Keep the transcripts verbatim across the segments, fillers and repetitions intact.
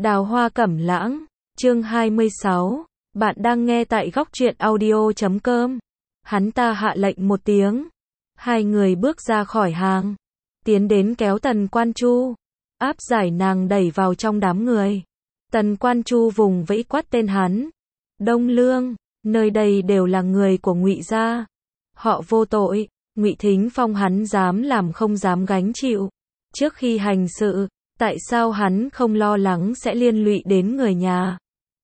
Đào Hoa Cẩm Lãng, chương hai mươi sáu, bạn đang nghe tại góc truyện audio chấm com. Hắn ta hạ lệnh một tiếng. Hai người bước ra khỏi hàng, tiến đến kéo Tần Quan Chu, áp giải nàng đẩy vào trong đám người. Tần Quan Chu vùng vẫy quát tên hắn. Đông Lương, nơi đây đều là người của Ngụy gia. Họ vô tội, Ngụy Thính Phong hắn dám làm không dám gánh chịu. Trước khi hành sự, tại sao hắn không lo lắng sẽ liên lụy đến người nhà?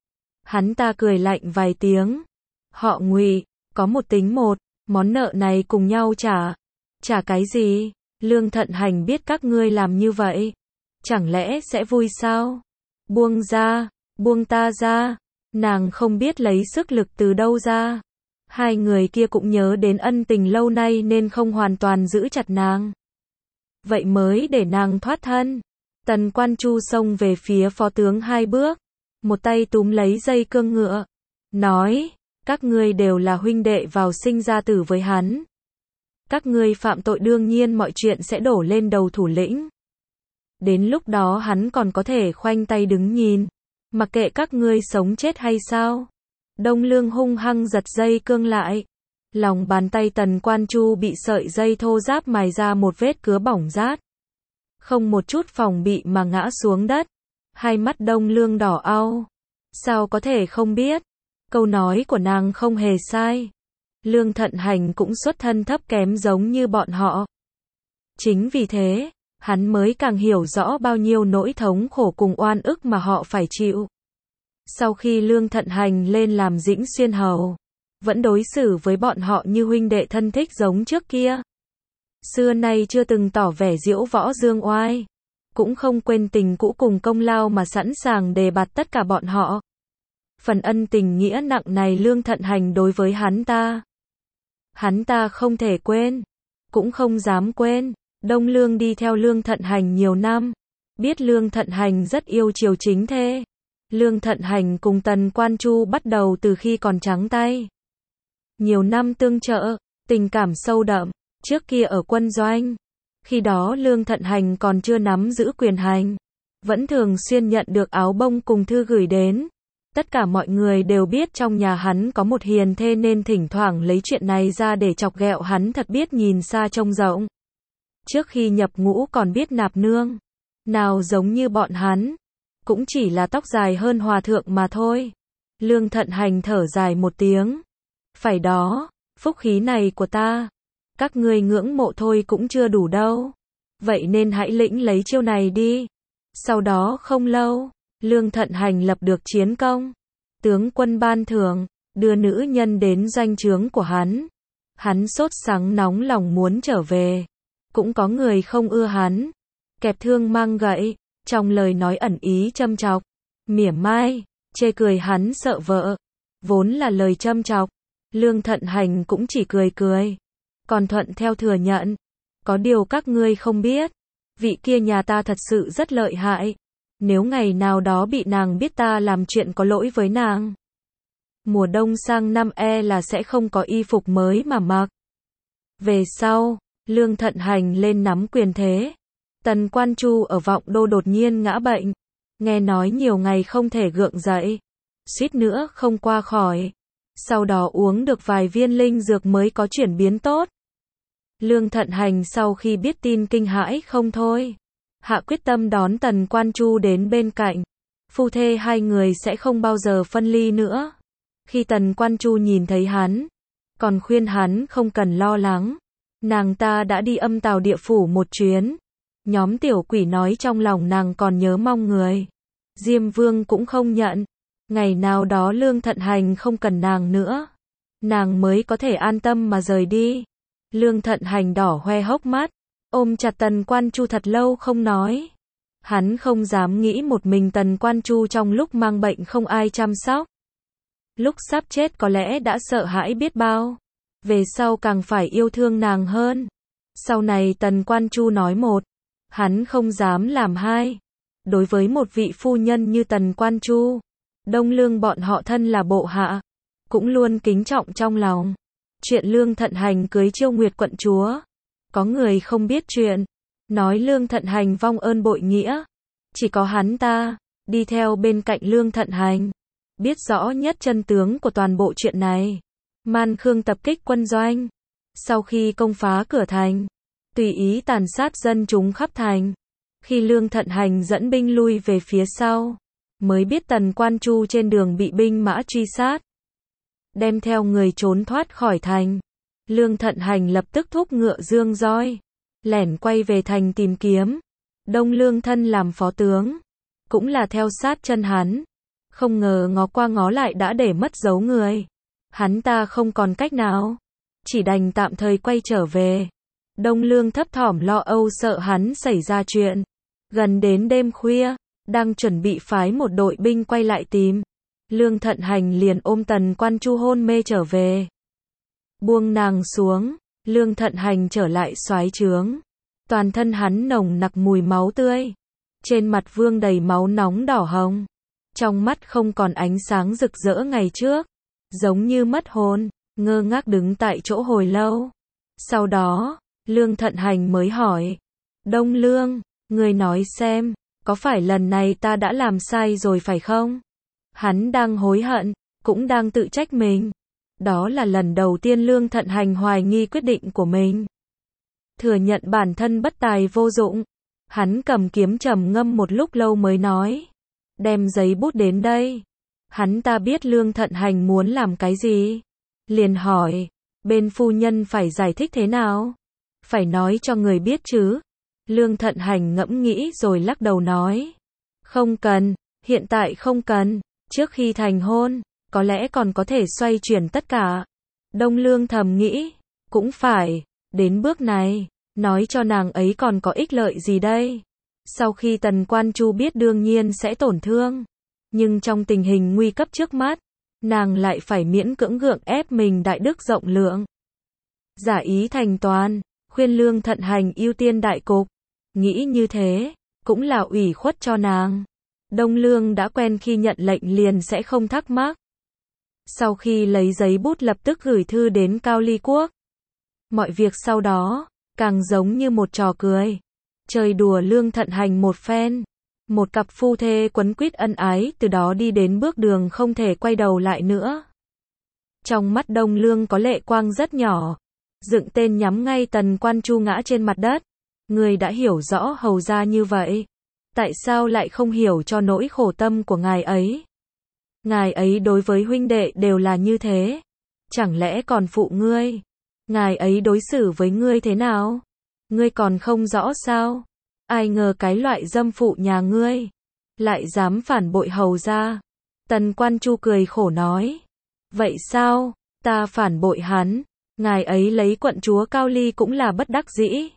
Hắn ta cười lạnh vài tiếng. Họ Ngụy, có một tính một, món nợ này cùng nhau trả. Trả cái gì? Lương Thận Hành biết các ngươi làm như vậy, chẳng lẽ sẽ vui sao? Buông ra, buông ta ra. Nàng không biết lấy sức lực từ đâu ra. Hai người kia cũng nhớ đến ân tình lâu nay nên không hoàn toàn giữ chặt nàng. Vậy mới để nàng thoát thân. Tần Quan Chu xông về phía phó tướng hai bước, một tay túm lấy dây cương ngựa, nói, các ngươi đều là huynh đệ vào sinh ra tử với hắn. Các ngươi phạm tội đương nhiên mọi chuyện sẽ đổ lên đầu thủ lĩnh. Đến lúc đó hắn còn có thể khoanh tay đứng nhìn, mặc kệ các ngươi sống chết hay sao? Đông Lương hung hăng giật dây cương lại. Lòng bàn tay Tần Quan Chu bị sợi dây thô ráp mài ra một vết cứa bỏng rát. Không một chút phòng bị mà ngã xuống đất. Hai mắt Đông Lương đỏ au. Sao có thể không biết? Câu nói của nàng không hề sai. Lương Thận Hành cũng xuất thân thấp kém giống như bọn họ. Chính vì thế, hắn mới càng hiểu rõ bao nhiêu nỗi thống khổ cùng oan ức mà họ phải chịu. Sau khi Lương Thận Hành lên làm Dĩnh Xuyên hầu, vẫn đối xử với bọn họ như huynh đệ thân thích giống trước kia. Xưa nay chưa từng tỏ vẻ diễu võ dương oai, cũng không quên tình cũ cùng công lao mà sẵn sàng đề bạt tất cả bọn họ. Phần ân tình nghĩa nặng này Lương Thận Hành đối với hắn ta, hắn ta không thể quên, cũng không dám quên. Đông Lương đi theo Lương Thận Hành nhiều năm, biết Lương Thận Hành rất yêu chiều chính thê. Lương Thận Hành cùng Tần Quan Chu bắt đầu từ khi còn trắng tay. Nhiều năm tương trợ, tình cảm sâu đậm. Trước kia ở quân doanh, khi đó Lương Thận Hành còn chưa nắm giữ quyền hành, vẫn thường xuyên nhận được áo bông cùng thư gửi đến. Tất cả mọi người đều biết trong nhà hắn có một hiền thê nên thỉnh thoảng lấy chuyện này ra để chọc ghẹo hắn thật biết nhìn xa trông rộng. Trước khi nhập ngũ còn biết nạp nương, nào giống như bọn hắn, cũng chỉ là tóc dài hơn hòa thượng mà thôi. Lương Thận Hành thở dài một tiếng. Phải đó, phúc khí này của ta, các ngươi ngưỡng mộ thôi cũng chưa đủ đâu. Vậy nên hãy lĩnh lấy chiêu này đi. Sau đó không lâu, Lương Thận Hành lập được chiến công. Tướng quân ban thưởng, đưa nữ nhân đến doanh trướng của hắn. Hắn sốt sắng nóng lòng muốn trở về. Cũng có người không ưa hắn, kẹp thương mang gậy, trong lời nói ẩn ý châm chọc, mỉa mai, chê cười hắn sợ vợ. Vốn là lời châm chọc, Lương Thận Hành cũng chỉ cười cười, còn thuận theo thừa nhận. Có điều các ngươi không biết, vị kia nhà ta thật sự rất lợi hại. Nếu ngày nào đó bị nàng biết ta làm chuyện có lỗi với nàng, mùa đông sang năm e là sẽ không có y phục mới mà mặc. Về sau, Lương Thận Hành lên nắm quyền thế. Tần Quan Chu ở Vọng Đô đột nhiên ngã bệnh, nghe nói nhiều ngày không thể gượng dậy, suýt nữa không qua khỏi. Sau đó uống được vài viên linh dược mới có chuyển biến tốt. Lương Thận Hành sau khi biết tin kinh hãi không thôi, hạ quyết tâm đón Tần Quan Chu đến bên cạnh. Phu thê hai người sẽ không bao giờ phân ly nữa. Khi Tần Quan Chu nhìn thấy hắn, còn khuyên hắn không cần lo lắng. Nàng ta đã đi âm tào địa phủ một chuyến. Nhóm tiểu quỷ nói trong lòng nàng còn nhớ mong người. Diêm Vương cũng không nhận. Ngày nào đó Lương Thận Hành không cần nàng nữa, nàng mới có thể an tâm mà rời đi. Lương Thận Hành đỏ hoe hốc mắt, ôm chặt Tần Quan Chu thật lâu không nói. Hắn không dám nghĩ một mình Tần Quan Chu trong lúc mang bệnh không ai chăm sóc. Lúc sắp chết có lẽ đã sợ hãi biết bao. Về sau càng phải yêu thương nàng hơn. Sau này Tần Quan Chu nói một, hắn không dám làm hai. Đối với một vị phu nhân như Tần Quan Chu, Đông Lương bọn họ thân là bộ hạ, cũng luôn kính trọng trong lòng. Chuyện Lương Thận Hành cưới Chiêu Nguyệt quận chúa, có người không biết chuyện, nói Lương Thận Hành vong ơn bội nghĩa. Chỉ có hắn ta, đi theo bên cạnh Lương Thận Hành, biết rõ nhất chân tướng của toàn bộ chuyện này. Man Khương tập kích quân doanh, sau khi công phá cửa thành, tùy ý tàn sát dân chúng khắp thành. Khi Lương Thận Hành dẫn binh lui về phía sau, mới biết Tần Quan Chu trên đường bị binh mã truy sát, đem theo người trốn thoát khỏi thành. Lương Thận Hành lập tức thúc ngựa dương roi, lẻn quay về thành tìm kiếm. Đông Lương thân làm phó tướng, cũng là theo sát chân hắn, không ngờ ngó qua ngó lại đã để mất dấu người. Hắn ta không còn cách nào, chỉ đành tạm thời quay trở về. Đông Lương thấp thỏm lo âu sợ hắn xảy ra chuyện. Gần đến đêm khuya, đang chuẩn bị phái một đội binh quay lại tìm, Lương Thận Hành liền ôm Tần Quan Chu hôn mê trở về. Buông nàng xuống, Lương Thận Hành trở lại soái trướng. Toàn thân hắn nồng nặc mùi máu tươi, trên mặt vương đầy máu nóng đỏ hồng, trong mắt không còn ánh sáng rực rỡ ngày trước, giống như mất hồn, ngơ ngác đứng tại chỗ hồi lâu. Sau đó, Lương Thận Hành mới hỏi, Đông Lương, ngươi nói xem, có phải lần này ta đã làm sai rồi phải không? Hắn đang hối hận, cũng đang tự trách mình. Đó là lần đầu tiên Lương Thận Hành hoài nghi quyết định của mình, thừa nhận bản thân bất tài vô dụng. Hắn cầm kiếm trầm ngâm một lúc lâu mới nói, đem giấy bút đến đây. Hắn ta biết Lương Thận Hành muốn làm cái gì, liền hỏi, bên phu nhân phải giải thích thế nào? Phải nói cho người biết chứ? Lương Thận Hành ngẫm nghĩ rồi lắc đầu nói, không cần, hiện tại không cần, trước khi thành hôn, có lẽ còn có thể xoay chuyển tất cả. Đông Lương thầm nghĩ, cũng phải, đến bước này, nói cho nàng ấy còn có ích lợi gì đây? Sau khi Tần Quan Chu biết đương nhiên sẽ tổn thương, nhưng trong tình hình nguy cấp trước mắt, nàng lại phải miễn cưỡng gượng ép mình đại đức rộng lượng. Giả ý thành toàn, khuyên Lương Thận Hành ưu tiên đại cục, nghĩ như thế, cũng là ủy khuất cho nàng. Đông Lương đã quen khi nhận lệnh liền sẽ không thắc mắc. Sau khi lấy giấy bút lập tức gửi thư đến Cao Ly Quốc. Mọi việc sau đó, càng giống như một trò cười, chơi đùa Lương Thận Hành một phen. Một cặp phu thê quấn quýt ân ái từ đó đi đến bước đường không thể quay đầu lại nữa. Trong mắt Đông Lương có lệ quang rất nhỏ, dựng tên nhắm ngay Tần Quan Chu ngã trên mặt đất. Người đã hiểu rõ hầu ra như vậy, tại sao lại không hiểu cho nỗi khổ tâm của ngài ấy? Ngài ấy đối với huynh đệ đều là như thế, chẳng lẽ còn phụ ngươi? Ngài ấy đối xử với ngươi thế nào? Ngươi còn không rõ sao? Ai ngờ cái loại dâm phụ nhà ngươi lại dám phản bội hầu ra. Tần Quan Chu cười khổ nói, vậy sao? Ta phản bội hắn, ngài ấy lấy quận chúa Cao Ly cũng là bất đắc dĩ.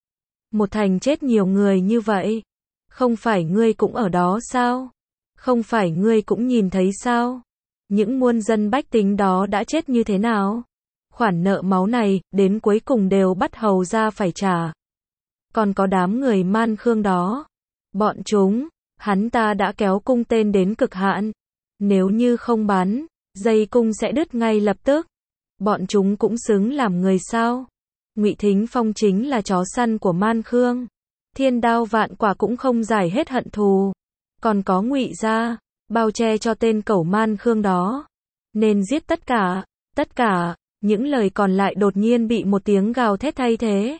Một thành chết nhiều người như vậy, không phải ngươi cũng ở đó sao? Không phải ngươi cũng nhìn thấy sao? Những muôn dân bách tính đó đã chết như thế nào? Khoản nợ máu này, đến cuối cùng đều bắt hầu ra phải trả. Còn có đám người Man Khương đó, bọn chúng, hắn ta đã kéo cung tên đến cực hạn. Nếu như không bắn, dây cung sẽ đứt ngay lập tức. Bọn chúng cũng xứng làm người sao? Ngụy Thính Phong chính là chó săn của Man Khương. Thiên đao vạn quả cũng không giải hết hận thù. Còn có Ngụy gia, bao che cho tên cẩu Man Khương đó. Nên giết tất cả, tất cả. Những lời còn lại đột nhiên bị một tiếng gào thét thay thế.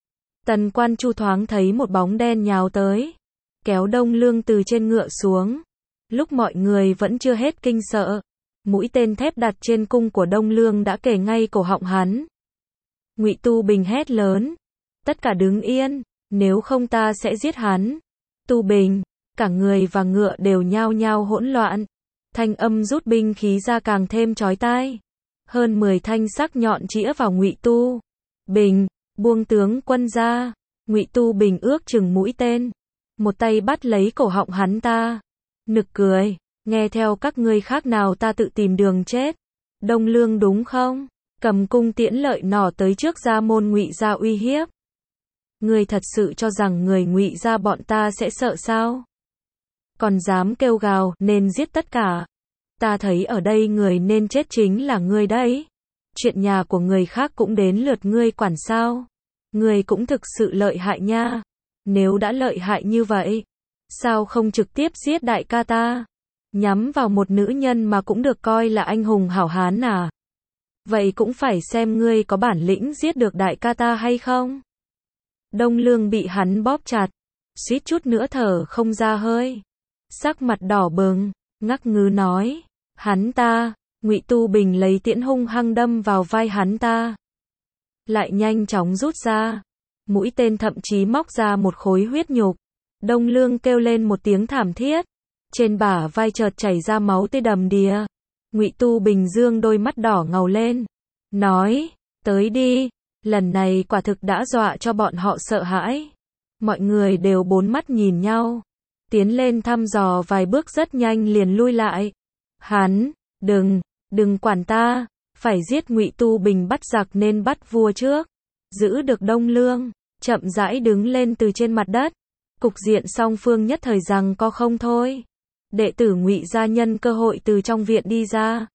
Tần Quan Chu thoáng thấy một bóng đen nhào tới, kéo Đông Lương từ trên ngựa xuống. Lúc mọi người vẫn chưa hết kinh sợ, mũi tên thép đặt trên cung của Đông Lương đã kề ngay cổ họng hắn. Ngụy Tu Bình hét lớn, tất cả đứng yên, nếu không ta sẽ giết hắn. Tu Bình, cả người và ngựa đều nhao nhao hỗn loạn, thanh âm rút binh khí ra càng thêm chói tai. Hơn mười thanh sắc nhọn chĩa vào Ngụy Tu Bình, buông tướng quân ra. Ngụy Tu Bình ước chừng mũi tên, một tay bắt lấy cổ họng hắn ta. Nực cười, nghe theo các ngươi khác nào ta tự tìm đường chết. Đông Lương đúng không? Cầm cung tiễn lợi nỏ tới trước gia môn Ngụy gia uy hiếp. Ngươi thật sự cho rằng người Ngụy gia bọn ta sẽ sợ sao? Còn dám kêu gào, nên giết tất cả. Ta thấy ở đây người nên chết chính là ngươi đấy. Chuyện nhà của người khác cũng đến lượt ngươi quản sao? Ngươi cũng thực sự lợi hại nha. Nếu đã lợi hại như vậy, Sao không trực tiếp giết đại ca ta? Nhắm vào một nữ nhân mà cũng được coi là anh hùng hảo hán à? Vậy cũng phải xem ngươi có bản lĩnh giết được đại ca ta hay không? Đông Lương bị hắn bóp chặt, suýt chút nữa thở không ra hơi. Sắc mặt đỏ bừng, ngắc ngứ nói, hắn ta. Ngụy Tu Bình lấy tiễn hung hăng đâm vào vai hắn ta, lại nhanh chóng rút ra. Mũi tên thậm chí móc ra một khối huyết nhục. Đông Lương kêu lên một tiếng thảm thiết, trên bả vai chợt chảy ra máu tươi đầm đìa. Ngụy Tu Bình dương đôi mắt đỏ ngầu lên, nói, tới đi. Lần này quả thực đã dọa cho bọn họ sợ hãi. Mọi người đều bốn mắt nhìn nhau, tiến lên thăm dò vài bước rất nhanh liền lui lại. Hắn, đừng, đừng quản ta, phải giết Ngụy Tu Bình bắt giặc nên bắt vua trước. Giữ được Đông Lương, chậm rãi đứng lên từ trên mặt đất. Cục diện song phương nhất thời rằng có không thôi. Đệ tử Ngụy gia nhân cơ hội từ trong viện đi ra.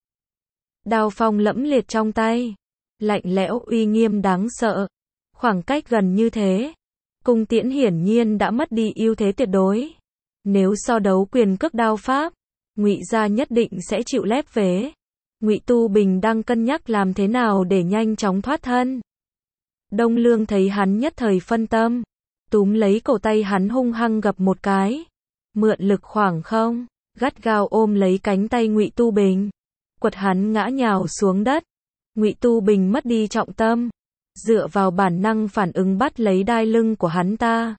Đao phong lẫm liệt trong tay, lạnh lẽo uy nghiêm đáng sợ. Khoảng cách gần như thế, cung tiễn hiển nhiên đã mất đi ưu thế tuyệt đối. Nếu so đấu quyền cước đao pháp, Ngụy gia nhất định sẽ chịu lép vế. Ngụy Tu Bình đang cân nhắc làm thế nào để nhanh chóng thoát thân. Đông Lương thấy hắn nhất thời phân tâm, túm lấy cổ tay hắn hung hăng gập một cái, mượn lực khoảng không, gắt gao ôm lấy cánh tay Ngụy Tu Bình, quật hắn ngã nhào xuống đất. Ngụy Tu Bình mất đi trọng tâm, dựa vào bản năng phản ứng bắt lấy đai lưng của hắn ta,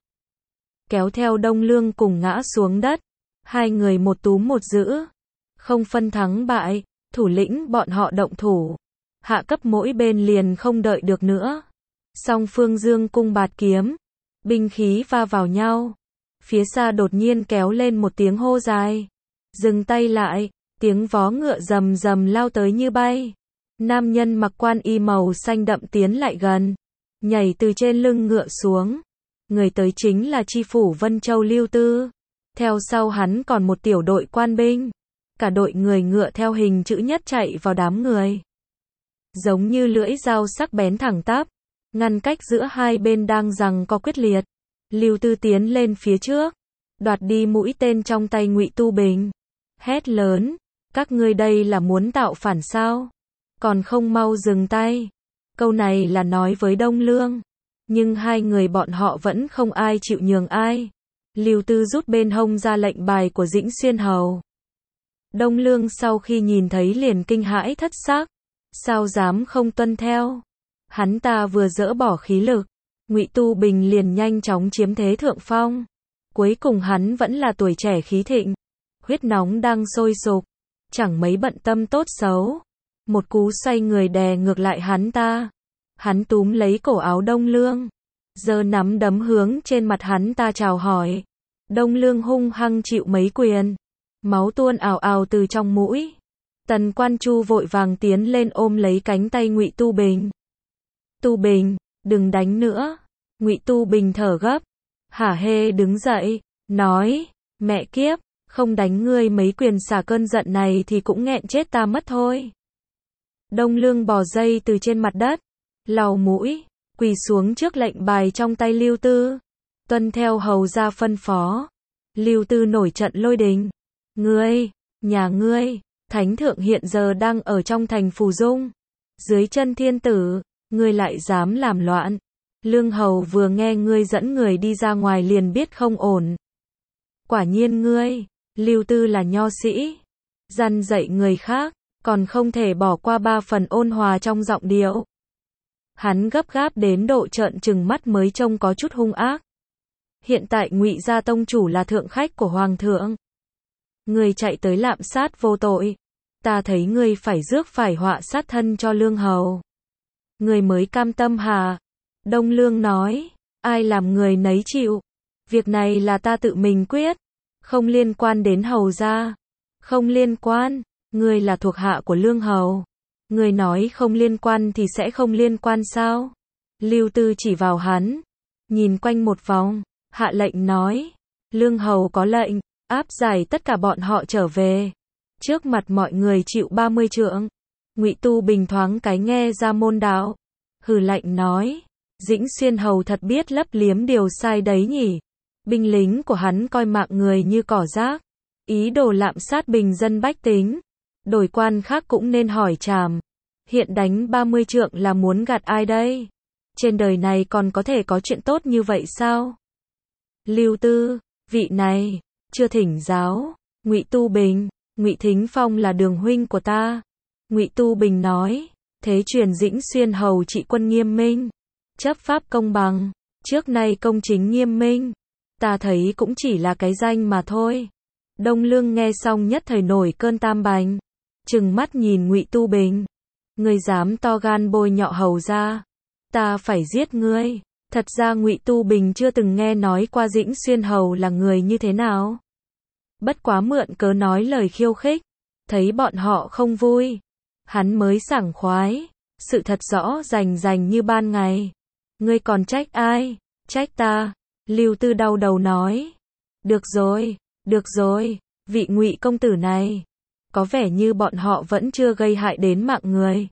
kéo theo Đông Lương cùng ngã xuống đất. Hai người một túm một giữ, không phân thắng bại. Thủ lĩnh bọn họ động thủ, hạ cấp mỗi bên liền không đợi được nữa. Song phương dương cung bạt kiếm, binh khí va vào nhau. Phía xa đột nhiên kéo lên một tiếng hô dài, dừng tay lại. Tiếng vó ngựa rầm rầm lao tới như bay. Nam nhân mặc quan y màu xanh đậm tiến lại gần, nhảy từ trên lưng ngựa xuống. Người tới chính là tri phủ Vân Châu Lưu Tư. Theo sau hắn còn một tiểu đội quan binh. Cả đội người ngựa theo hình chữ nhất chạy vào đám người, giống như lưỡi dao sắc bén thẳng tắp, ngăn cách giữa hai bên đang giằng co quyết liệt. Lưu Tư tiến lên phía trước, đoạt đi mũi tên trong tay Ngụy Tu Bình, hét lớn, các ngươi đây là muốn tạo phản sao? Còn không mau dừng tay. Câu này là nói với Đông Lương, nhưng hai người bọn họ vẫn không ai chịu nhường ai. Lưu Tư rút bên hông ra lệnh bài của Dĩnh Xuyên Hầu. Đông Lương sau khi nhìn thấy liền kinh hãi thất sắc, sao dám không tuân theo. Hắn ta vừa dỡ bỏ khí lực, Ngụy Tu Bình liền nhanh chóng chiếm thế thượng phong. Cuối cùng hắn vẫn là tuổi trẻ khí thịnh, huyết nóng đang sôi sục, chẳng mấy bận tâm tốt xấu. Một cú xoay người đè ngược lại hắn ta. Hắn túm lấy cổ áo Đông Lương, giơ nắm đấm hướng trên mặt hắn ta chào hỏi. Đông Lương hung hăng chịu mấy quyền, máu tuôn ào ào từ trong mũi. Tần Quan Chu vội vàng tiến lên ôm lấy cánh tay Ngụy Tu Bình. Tu Bình, đừng đánh nữa. Ngụy Tu Bình thở gấp, hả hê đứng dậy, nói, mẹ kiếp, không đánh ngươi mấy quyền xả cơn giận này thì cũng nghẹn chết ta mất thôi. Đông Lương bò dây từ trên mặt đất, lau mũi, quỳ xuống trước lệnh bài trong tay Lưu Tư, tuân theo hầu ra phân phó. Lưu Tư nổi trận lôi đình, ngươi, nhà ngươi, thánh thượng hiện giờ đang ở trong thành Phù Dung, dưới chân thiên tử, ngươi lại dám làm loạn. Lương hầu vừa nghe ngươi dẫn người đi ra ngoài liền biết không ổn. Quả nhiên ngươi, Lưu Tư là nho sĩ, răn dạy người khác, còn không thể bỏ qua ba phần ôn hòa trong giọng điệu. Hắn gấp gáp đến độ trợn trừng mắt mới trông có chút hung ác. Hiện tại Ngụy gia tông chủ là thượng khách của hoàng thượng, ngươi chạy tới lạm sát vô tội, ta thấy ngươi phải rước phải họa sát thân cho Lương hầu. Ngươi mới cam tâm hả? Đông Lương nói, ai làm người nấy chịu. Việc này là ta tự mình quyết, không liên quan đến hầu gia. Không liên quan, ngươi là thuộc hạ của Lương hầu. Ngươi nói không liên quan thì sẽ không liên quan sao? Lưu Tư chỉ vào hắn, nhìn quanh một vòng, hạ lệnh nói, Lương hầu có lệnh, áp giải tất cả bọn họ trở về. Trước mặt mọi người chịu ba mươi trượng. Ngụy Tu Bình thoáng cái nghe ra môn đạo, hừ lạnh nói, Dĩnh Xuyên hầu thật biết lấp liếm điều sai đấy nhỉ. Binh lính của hắn coi mạng người như cỏ rác, ý đồ lạm sát bình dân bách tính. Đổi quan khác cũng nên hỏi tràm, hiện đánh ba mươi trượng là muốn gạt ai đây? Trên đời này còn có thể có chuyện tốt như vậy sao? Lưu Tư, vị này, chưa thỉnh giáo. Ngụy Tu Bình, Ngụy Thính Phong là đường huynh của ta. Ngụy Tu Bình nói, thế truyền Dĩnh Xuyên hầu trị quân nghiêm minh, chấp pháp công bằng, trước nay công chính nghiêm minh. Ta thấy cũng chỉ là cái danh mà thôi. Đông Lương nghe xong nhất thời nổi cơn tam bành, trừng mắt nhìn Ngụy Tu Bình. Ngươi dám to gan bôi nhọ hầu gia, ta phải giết ngươi. Thật ra Ngụy Tu Bình chưa từng nghe nói qua Dĩnh Xuyên hầu là người như thế nào. Bất quá mượn cớ nói lời khiêu khích, thấy bọn họ không vui, hắn mới sảng khoái, sự thật rõ rành rành như ban ngày. Ngươi còn trách ai? Trách ta. Lưu Tư đau đầu nói. Được rồi, được rồi, vị Ngụy công tử này, có vẻ như bọn họ vẫn chưa gây hại đến mạng người.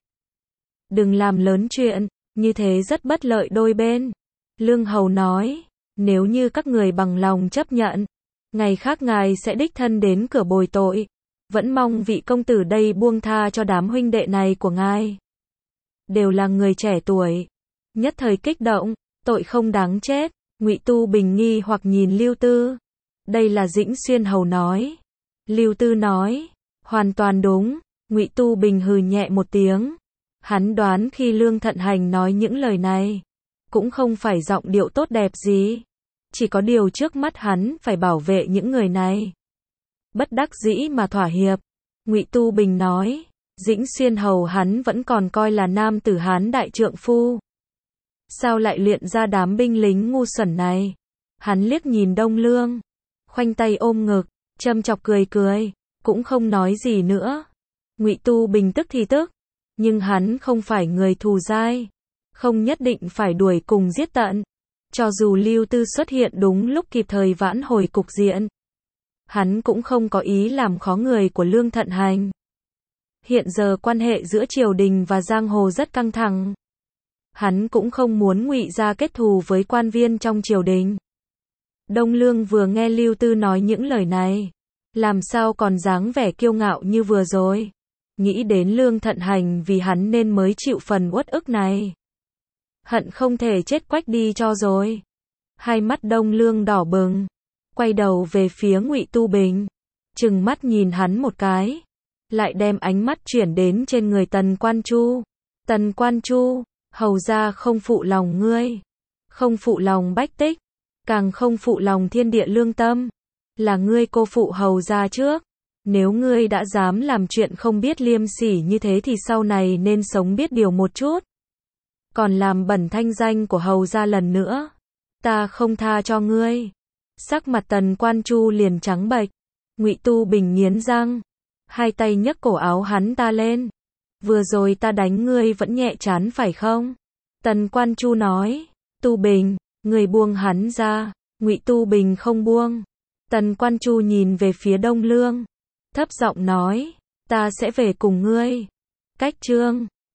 Đừng làm lớn chuyện, như thế rất bất lợi đôi bên. Lương hầu nói, nếu như các người bằng lòng chấp nhận, ngày khác ngài sẽ đích thân đến cửa bồi tội. Vẫn mong vị công tử đây buông tha cho đám huynh đệ này của ngài. Đều là người trẻ tuổi, nhất thời kích động, tội không đáng chết. Ngụy Tu Bình nghi hoặc nhìn Lưu Tư. Đây là Dĩnh Xuyên hầu nói. Lưu Tư nói, hoàn toàn đúng. Ngụy Tu Bình hừ nhẹ một tiếng. Hắn đoán khi Lương Thận Hành nói những lời này, cũng không phải giọng điệu tốt đẹp gì. Chỉ có điều trước mắt hắn phải bảo vệ những người này. Bất đắc dĩ mà thỏa hiệp. Ngụy Tu Bình nói, Dĩnh Xuyên hầu hắn vẫn còn coi là nam tử Hán đại trượng phu. Sao lại luyện ra đám binh lính ngu xuẩn này? Hắn liếc nhìn Đông Lương, khoanh tay ôm ngực, châm chọc cười cười, cũng không nói gì nữa. Ngụy Tu Bình tức thì tức, nhưng hắn không phải người thù dai, không nhất định phải đuổi cùng giết tận. Cho dù Lưu Tư xuất hiện đúng lúc kịp thời vãn hồi cục diện, hắn cũng không có ý làm khó người của Lương Thận Hành. Hiện giờ quan hệ giữa triều đình và giang hồ rất căng thẳng. Hắn cũng không muốn Ngụy gia kết thù với quan viên trong triều đình. Đông Lương vừa nghe Lưu Tư nói những lời này, làm sao còn dáng vẻ kiêu ngạo như vừa rồi. Nghĩ đến Lương Thận Hành vì hắn nên mới chịu phần uất ức này. Hận không thể chết quách đi cho rồi. Hai mắt Đông Lương đỏ bừng, quay đầu về phía Ngụy Tu Bình, trừng mắt nhìn hắn một cái, lại đem ánh mắt chuyển đến trên người Tần Quan Chu. Tần Quan Chu, hầu gia không phụ lòng ngươi, không phụ lòng bách tích, càng không phụ lòng thiên địa lương tâm. Là ngươi cô phụ hầu gia trước. Nếu ngươi đã dám làm chuyện không biết liêm sỉ như thế thì sau này nên sống biết điều một chút. Còn làm bẩn thanh danh của hầu gia lần nữa, ta không tha cho ngươi. Sắc mặt Tần Quan Chu liền trắng bệch. Ngụy Tu Bình nghiến răng, hai tay nhấc cổ áo hắn ta lên. Vừa rồi ta đánh ngươi vẫn nhẹ chán phải không? Tần Quan Chu nói. Tu Bình, người buông hắn ra. Ngụy Tu Bình không buông. Tần Quan Chu nhìn về phía Đông Lương, thấp giọng nói, ta sẽ về cùng ngươi. Cách chương